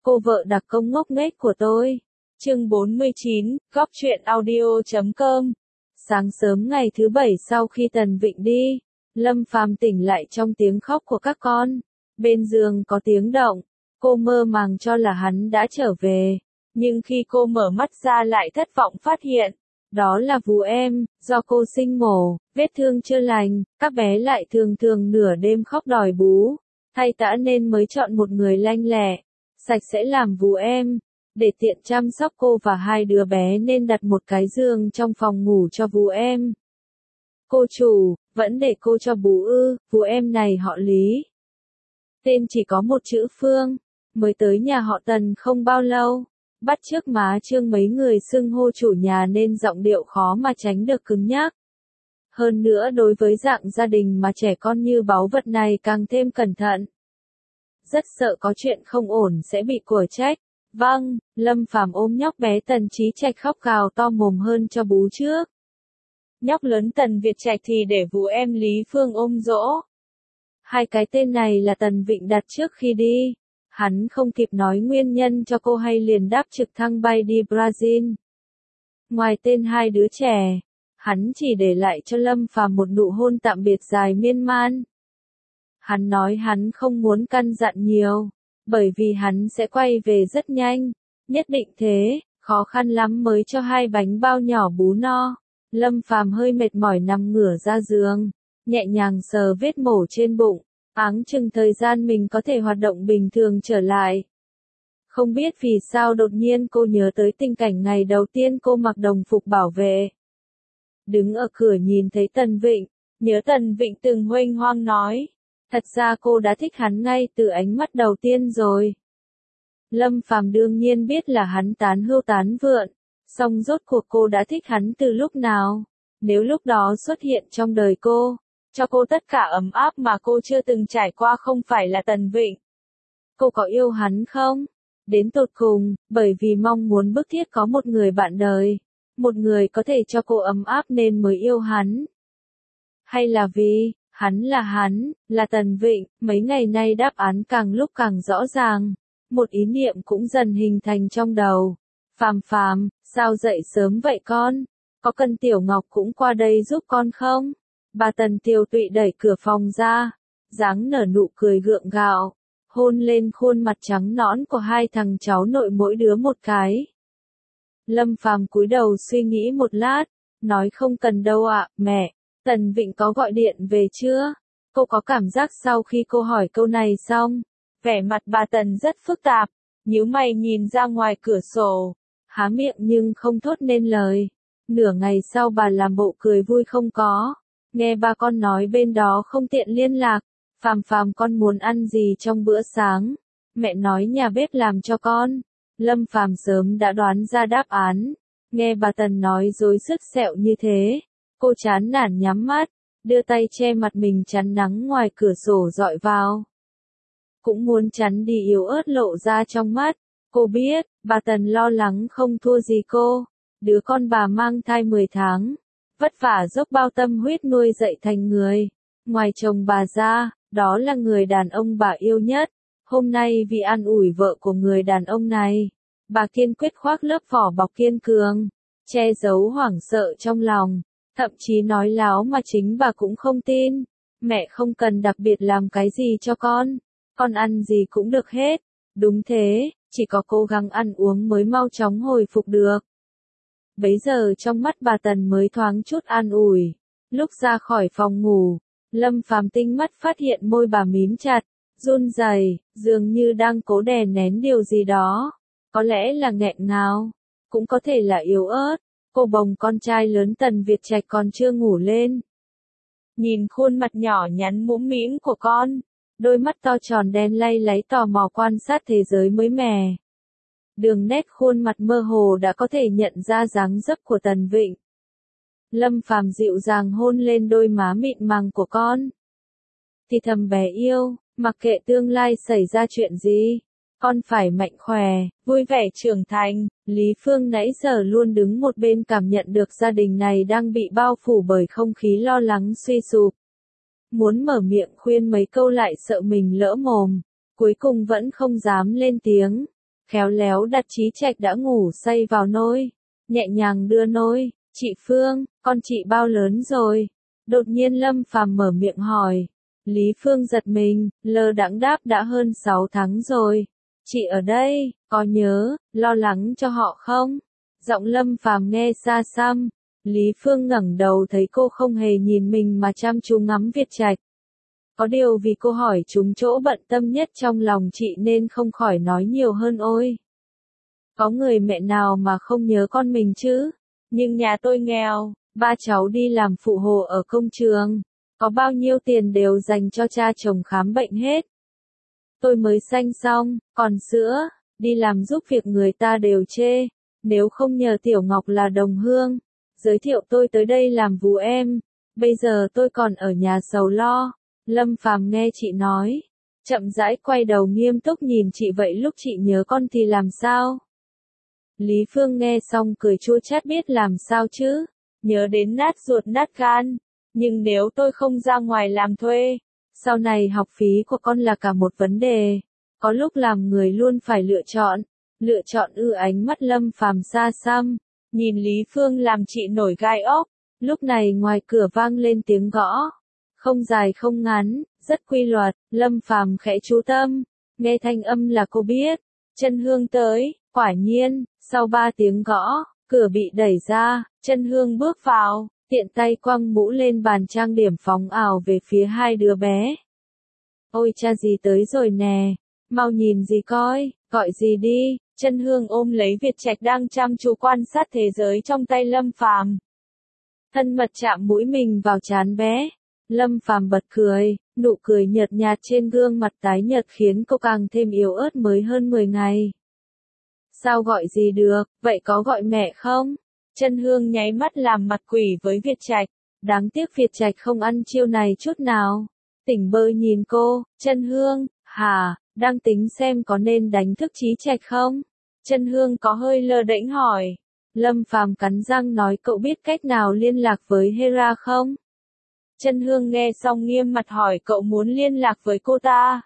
cô vợ đặc công ngốc nghếch của tôi. Chương 49, Góc truyện audio.com. Sáng sớm ngày thứ Bảy sau khi Tần Vịnh đi, Lâm Phàm tỉnh lại trong tiếng khóc của các con. Bên giường có tiếng động, cô mơ màng cho là hắn đã trở về. Nhưng khi cô mở mắt ra lại thất vọng phát hiện, đó là Vú Em, do cô sinh mổ, vết thương chưa lành, các bé lại thường thường nửa đêm khóc đòi bú. Thay tã nên mới chọn một người lanh lẹ, sạch sẽ làm Vú Em. Để tiện chăm sóc cô và hai đứa bé nên đặt một cái giường trong phòng ngủ cho Vú Em. Cô chủ, vẫn để cô cho bú ư? Vú Em này họ Lý. Tên chỉ có một chữ Phương, mới tới nhà họ Tần không bao lâu. Bắt chước má Trương mấy người xưng hô chủ nhà nên giọng điệu khó mà tránh được cứng nhắc. Hơn nữa đối với dạng gia đình mà trẻ con như báu vật này càng thêm cẩn thận. Rất sợ có chuyện không ổn sẽ bị của trách. Vâng, Lâm Phàm ôm nhóc bé Tần Chí Trạch khóc gào to mồm hơn cho bú trước. Nhóc lớn Tần Việt Trạch thì để Vú Em Lý Phương ôm dỗ. Hai cái tên này là Tần Vịnh đặt trước khi đi. Hắn không kịp nói nguyên nhân cho cô hay liền đáp trực thăng bay đi Brazil. Ngoài tên hai đứa trẻ, hắn chỉ để lại cho Lâm Phàm một nụ hôn tạm biệt dài miên man. Hắn nói hắn không muốn căn dặn nhiều, bởi vì hắn sẽ quay về rất nhanh, nhất định thế, khó khăn lắm mới cho hai bánh bao nhỏ bú no. Lâm Phàm hơi mệt mỏi nằm ngửa ra giường, nhẹ nhàng sờ vết mổ trên bụng, áng chừng thời gian mình có thể hoạt động bình thường trở lại. Không biết vì sao đột nhiên cô nhớ tới tình cảnh ngày đầu tiên cô mặc đồng phục bảo vệ. Đứng ở cửa nhìn thấy Tần Vịnh, nhớ Tần Vịnh từng huênh hoang nói. Thật ra cô đã thích hắn ngay từ ánh mắt đầu tiên rồi. Lâm Phàm đương nhiên biết là hắn tán hưu tán vượn, song rốt cuộc cô đã thích hắn từ lúc nào. Nếu lúc đó xuất hiện trong đời cô, cho cô tất cả ấm áp mà cô chưa từng trải qua không phải là Tần Vịnh. Cô có yêu hắn không? Đến tột cùng, bởi vì mong muốn bức thiết có một người bạn đời, một người có thể cho cô ấm áp nên mới yêu hắn. Hay là vì hắn, là Tần Vịnh, mấy ngày nay đáp án càng lúc càng rõ ràng. Một ý niệm cũng dần hình thành trong đầu. Phàm, sao dậy sớm vậy con? Có cần Tiểu Ngọc cũng qua đây giúp con không? Bà Tần Tiều Tụy đẩy cửa phòng ra, dáng nở nụ cười gượng gạo, hôn lên khuôn mặt trắng nõn của hai thằng cháu nội mỗi đứa một cái. Lâm Phàm cúi đầu suy nghĩ một lát, nói không cần đâu ạ, mẹ. Tần Vịnh có gọi điện về chưa? Cô có cảm giác sau khi cô hỏi câu này xong, vẻ mặt bà Tần rất phức tạp, nhíu mày nhìn ra ngoài cửa sổ, há miệng nhưng không thốt nên lời. Nửa ngày sau bà làm bộ cười vui không có, nghe ba con nói bên đó không tiện liên lạc. Phàm con muốn ăn gì trong bữa sáng? Mẹ nói nhà bếp làm cho con. Lâm Phàm sớm đã đoán ra đáp án, nghe bà Tần nói dối sứt sẹo như thế. Cô chán nản nhắm mắt, đưa tay che mặt mình chắn nắng ngoài cửa sổ dọi vào. Cũng muốn chắn đi yếu ớt lộ ra trong mắt. Cô biết, bà Tần lo lắng không thua gì cô. Đứa con bà mang thai 10 tháng, vất vả dốc bao tâm huyết nuôi dạy thành người. Ngoài chồng bà ra, đó là người đàn ông bà yêu nhất. Hôm nay vì an ủi vợ của người đàn ông này, bà kiên quyết khoác lớp vỏ bọc kiên cường, che giấu hoảng sợ trong lòng. Thậm chí nói láo mà chính bà cũng không tin. Mẹ không cần đặc biệt làm cái gì cho con ăn gì cũng được hết. Đúng thế, chỉ có cố gắng ăn uống mới mau chóng hồi phục được. Bấy giờ trong mắt bà Tần mới thoáng chút an ủi. Lúc ra khỏi phòng ngủ, Lâm Phàm tinh mắt phát hiện môi bà mím chặt, run rẩy, dường như đang cố đè nén điều gì đó. Có lẽ là nghẹn ngào, cũng có thể là yếu ớt. Cô bồng con trai lớn Tần Việt Trạch còn chưa ngủ lên. Nhìn khuôn mặt nhỏ nhắn mũm mĩm của con, đôi mắt to tròn đen lay láy tò mò quan sát thế giới mới mẻ. Đường nét khuôn mặt mơ hồ đã có thể nhận ra dáng dấp của Tần Vịnh. Lâm Phàm dịu dàng hôn lên đôi má mịn màng của con. Thì thầm bé yêu, mặc kệ tương lai xảy ra chuyện gì, con phải mạnh khỏe, vui vẻ trưởng thành. Lý Phương nãy giờ luôn đứng một bên cảm nhận được gia đình này đang bị bao phủ bởi không khí lo lắng suy sụp. Muốn mở miệng khuyên mấy câu lại sợ mình lỡ mồm, cuối cùng vẫn không dám lên tiếng. khéo léo đặt Chí Trạch đã ngủ say vào nôi, nhẹ nhàng đưa nôi. Chị Phương, con chị bao lớn rồi? Đột nhiên Lâm Phàm mở miệng hỏi. Lý Phương giật mình, lơ đãng đáp đã hơn 6 tháng rồi. Chị ở đây, có nhớ, lo lắng cho họ không? Giọng Lâm Phàm nghe xa xăm. Lý Phương ngẩng đầu thấy cô không hề nhìn mình mà chăm chú ngắm Việt Trạch. Có điều vì cô hỏi trúng chỗ bận tâm nhất trong lòng chị nên không khỏi nói nhiều hơn. Ôi! Có người mẹ nào mà không nhớ con mình chứ? Nhưng nhà tôi nghèo, ba cháu đi làm phụ hồ ở công trường. Có bao nhiêu tiền đều dành cho cha chồng khám bệnh hết. Tôi mới sanh xong, còn sữa, đi làm giúp việc người ta đều chê. Nếu không nhờ Tiểu Ngọc là đồng hương, giới thiệu tôi tới đây làm vú em, bây giờ tôi còn ở nhà sầu lo. Lâm Phàm nghe chị nói, chậm rãi quay đầu nghiêm túc nhìn chị. Vậy lúc chị nhớ con thì làm sao? Lý Phương nghe xong cười chua chát biết làm sao chứ, nhớ đến nát ruột nát gan. Nhưng nếu tôi không ra ngoài làm thuê, sau này học phí của con là cả một vấn đề. Có lúc làm người luôn phải lựa chọn ánh mắt Lâm Phàm xa xăm, nhìn Lý Phương làm chị nổi gai ốc. Lúc này ngoài cửa vang lên tiếng gõ, không dài không ngắn, rất quy luật. Lâm Phàm khẽ chú tâm, nghe thanh âm là cô biết, Chân Hương tới. Quả nhiên, sau 3 tiếng gõ, cửa bị đẩy ra, Chân Hương bước vào, tiện tay quăng mũ lên bàn trang điểm phóng ảo về phía hai đứa bé. Ôi cha gì tới rồi nè, mau nhìn gì coi, gọi gì đi. Chân Hương ôm lấy Việt Trạch đang chăm chú quan sát thế giới trong tay Lâm Phàm. Thân mật chạm mũi mình vào trán bé. Lâm Phàm bật cười, nụ cười nhợt nhạt trên gương mặt tái nhợt khiến cô càng thêm yếu ớt. Mới hơn 10 ngày. Sao gọi gì được, vậy có gọi mẹ không? Chân Hương nháy mắt làm mặt quỷ với Việt Trạch. Đáng tiếc Việt Trạch không ăn chiêu này chút nào. Tỉnh bơ nhìn cô. Chân Hương, hả, đang tính xem có nên đánh thức Chí Trạch không? Chân Hương có hơi lơ đễnh hỏi. Lâm Phàm cắn răng nói cậu biết cách nào liên lạc với Hera không? Chân Hương nghe xong nghiêm mặt hỏi cậu muốn liên lạc với cô ta.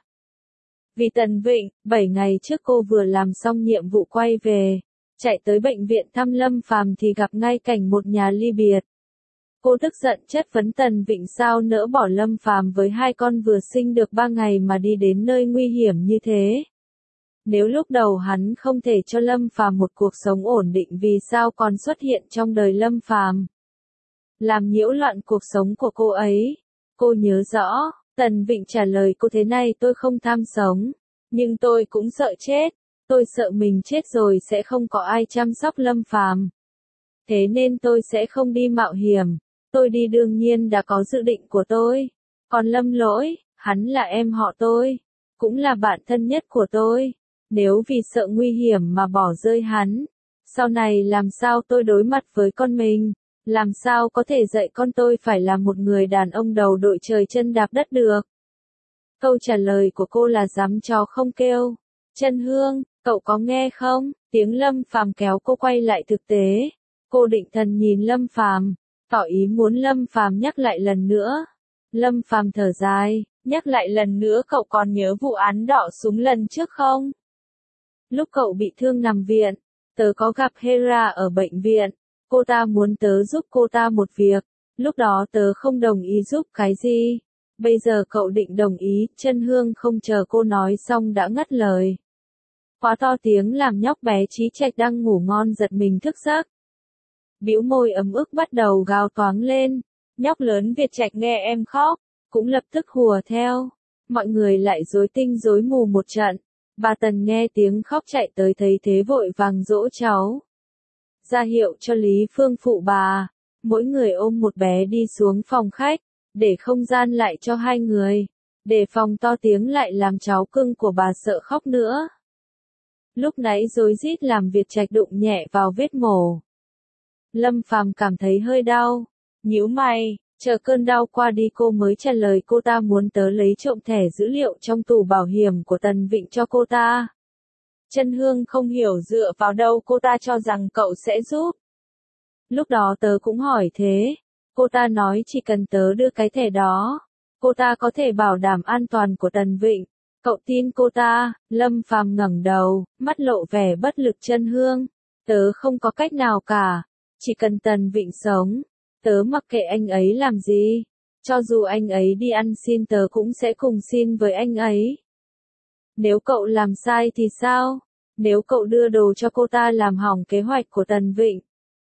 Vì Tần Vịnh, 7 ngày trước cô vừa làm xong nhiệm vụ quay về, chạy tới bệnh viện thăm Lâm Phàm thì gặp ngay cảnh một nhà ly biệt. Cô tức giận chất vấn Tần Vịnh sao nỡ bỏ Lâm Phàm với 2 con vừa sinh được 3 ngày mà đi đến nơi nguy hiểm như thế. Nếu lúc đầu hắn không thể cho Lâm Phàm một cuộc sống ổn định vì sao còn xuất hiện trong đời Lâm Phàm, làm nhiễu loạn cuộc sống của cô ấy. Cô nhớ rõ, Tần Vịnh trả lời cô thế này: tôi không tham sống, nhưng tôi cũng sợ chết. Tôi sợ mình chết rồi sẽ không có ai chăm sóc Lâm Phàm. Thế nên tôi sẽ không đi mạo hiểm. Tôi đi đương nhiên đã có dự định của tôi. Còn Lâm Lỗi, hắn là em họ tôi, cũng là bạn thân nhất của tôi. Nếu vì sợ nguy hiểm mà bỏ rơi hắn, sau này làm sao tôi đối mặt với con mình? Làm sao có thể dạy con tôi phải là một người đàn ông đầu đội trời chân đạp đất được? Câu trả lời của cô là dám chó không kêu. Chân Hương, cậu có nghe không? Tiếng Lâm Phàm kéo cô quay lại thực tế. Cô định thần nhìn Lâm Phàm, tỏ ý muốn Lâm Phàm nhắc lại lần nữa. Lâm Phàm thở dài, nhắc lại lần nữa. Cậu còn nhớ vụ án đọ súng lần trước không? Lúc cậu bị thương nằm viện, tớ có gặp Hera ở bệnh viện. Cô ta muốn tớ giúp cô ta một việc. Lúc đó tớ không đồng ý giúp cái gì. Bây giờ cậu định đồng ý. Chân Hương không chờ cô nói xong đã ngắt lời. Quá to tiếng làm nhóc bé Chí Trạch đang ngủ ngon giật mình thức giấc. Bĩu môi ấm ức bắt đầu gào toáng lên. Nhóc lớn Việt Trạch nghe em khóc, cũng lập tức hùa theo. Mọi người lại rối tinh rối mù một trận. Bà Tần nghe tiếng khóc chạy tới thấy thế vội vàng dỗ cháu. Ra hiệu cho Lý Phương phụ bà. Mỗi người ôm một bé đi xuống phòng khách, để không gian lại cho 2 người. Để phòng to tiếng lại làm cháu cưng của bà sợ khóc nữa. Lúc nãy rối rít làm Việt Trạch đụng nhẹ vào vết mổ. Lâm Phàm cảm thấy hơi đau. Nhíu mày, chờ cơn đau qua đi cô mới trả lời cô ta muốn tớ lấy trộm thẻ dữ liệu trong tủ bảo hiểm của Tần Vịnh cho cô ta. Chân Hương không hiểu dựa vào đâu cô ta cho rằng cậu sẽ giúp. Lúc đó tớ cũng hỏi thế. Cô ta nói chỉ cần tớ đưa cái thẻ đó, cô ta có thể bảo đảm an toàn của Tần Vịnh. Cậu tin cô ta? Lâm Phàm ngẩng đầu, mắt lộ vẻ bất lực. Chân Hương, tớ không có cách nào cả, chỉ cần Tần Vịnh sống, tớ mặc kệ anh ấy làm gì, cho dù anh ấy đi ăn xin tớ cũng sẽ cùng xin với anh ấy. Nếu cậu làm sai thì sao? Nếu cậu đưa đồ cho cô ta làm hỏng kế hoạch của Tần Vịnh,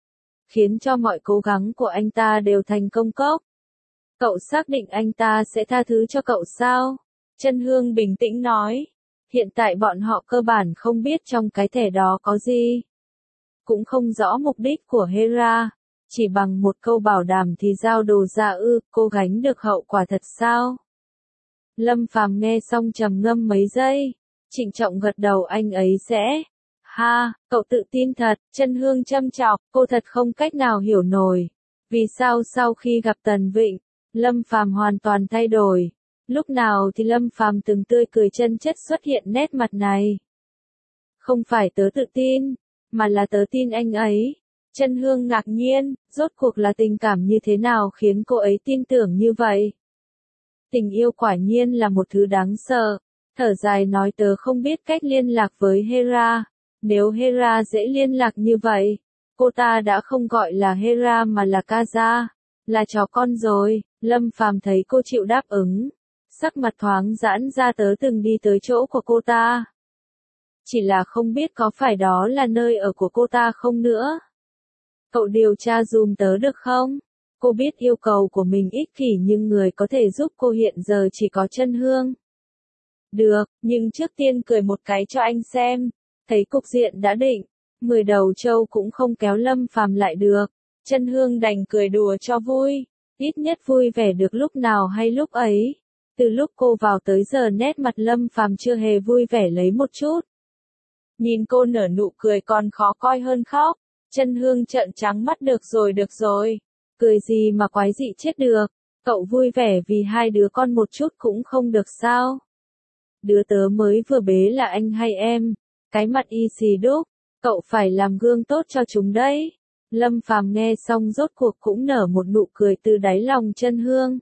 khiến cho mọi cố gắng của anh ta đều thành công cốc, cậu xác định anh ta sẽ tha thứ cho cậu sao? Chân Hương bình tĩnh nói. Hiện tại bọn họ cơ bản không biết trong cái thẻ đó có gì. Cũng không rõ mục đích của Hera. Chỉ bằng một câu bảo đảm thì giao đồ ra ư, cô gánh được hậu quả thật sao? Lâm Phàm nghe xong trầm ngâm mấy giây. Trịnh trọng gật đầu. Anh ấy sẽ. Ha, cậu tự tin thật. Chân Hương châm chọc, cô thật không cách nào hiểu nổi. Vì sao sau khi gặp Tần Vịnh, Lâm Phàm hoàn toàn thay đổi. Lúc nào thì Lâm Phàm từng tươi cười chân chất xuất hiện nét mặt này. Không phải tớ tự tin, mà là tớ tin anh ấy. Chân Hương ngạc nhiên, rốt cuộc là tình cảm như thế nào khiến cô ấy tin tưởng như vậy? Tình yêu quả nhiên là một thứ đáng sợ. Thở dài nói tớ không biết cách liên lạc với Hera. Nếu Hera dễ liên lạc như vậy, cô ta đã không gọi là Hera mà là Kaza, là chó con rồi. Lâm Phàm thấy cô chịu đáp ứng, sắc mặt thoáng giãn ra. Tớ từng đi tới chỗ của cô ta. Chỉ là không biết có phải đó là nơi ở của cô ta không nữa. Cậu điều tra dùm tớ được không? Cô biết yêu cầu của mình ích kỷ nhưng người có thể giúp cô hiện giờ chỉ có Chân Hương. Được, nhưng trước tiên cười một cái cho anh xem. Thấy cục diện đã định, 10 đầu trâu cũng không kéo Lâm Phàm lại được. Chân Hương đành cười đùa cho vui. Ít nhất vui vẻ được lúc nào hay lúc ấy. Từ lúc cô vào tới giờ nét mặt Lâm Phàm chưa hề vui vẻ lấy một chút. Nhìn cô nở nụ cười còn khó coi hơn khóc. Chân Hương trợn trắng mắt. Được rồi. Cười gì mà quái dị chết được. Cậu vui vẻ vì hai đứa con một chút cũng không được sao? Đứa tớ mới vừa bế là anh hay em? Cái mặt y xì đúc. Cậu phải làm gương tốt cho chúng đấy. Lâm Phàm nghe xong rốt cuộc cũng nở một nụ cười từ đáy lòng. Chân Hương,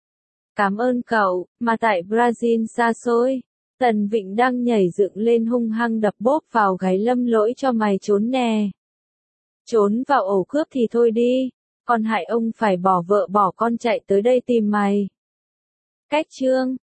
cảm ơn cậu. Mà tại Brazil xa xôi, Tần Vịnh đang nhảy dựng lên hung hăng đập bốp vào gáy Lâm Lỗi. Cho mày trốn nè. Trốn vào ổ cướp thì thôi đi. Còn hại ông phải bỏ vợ bỏ con chạy tới đây tìm mày. Cách chương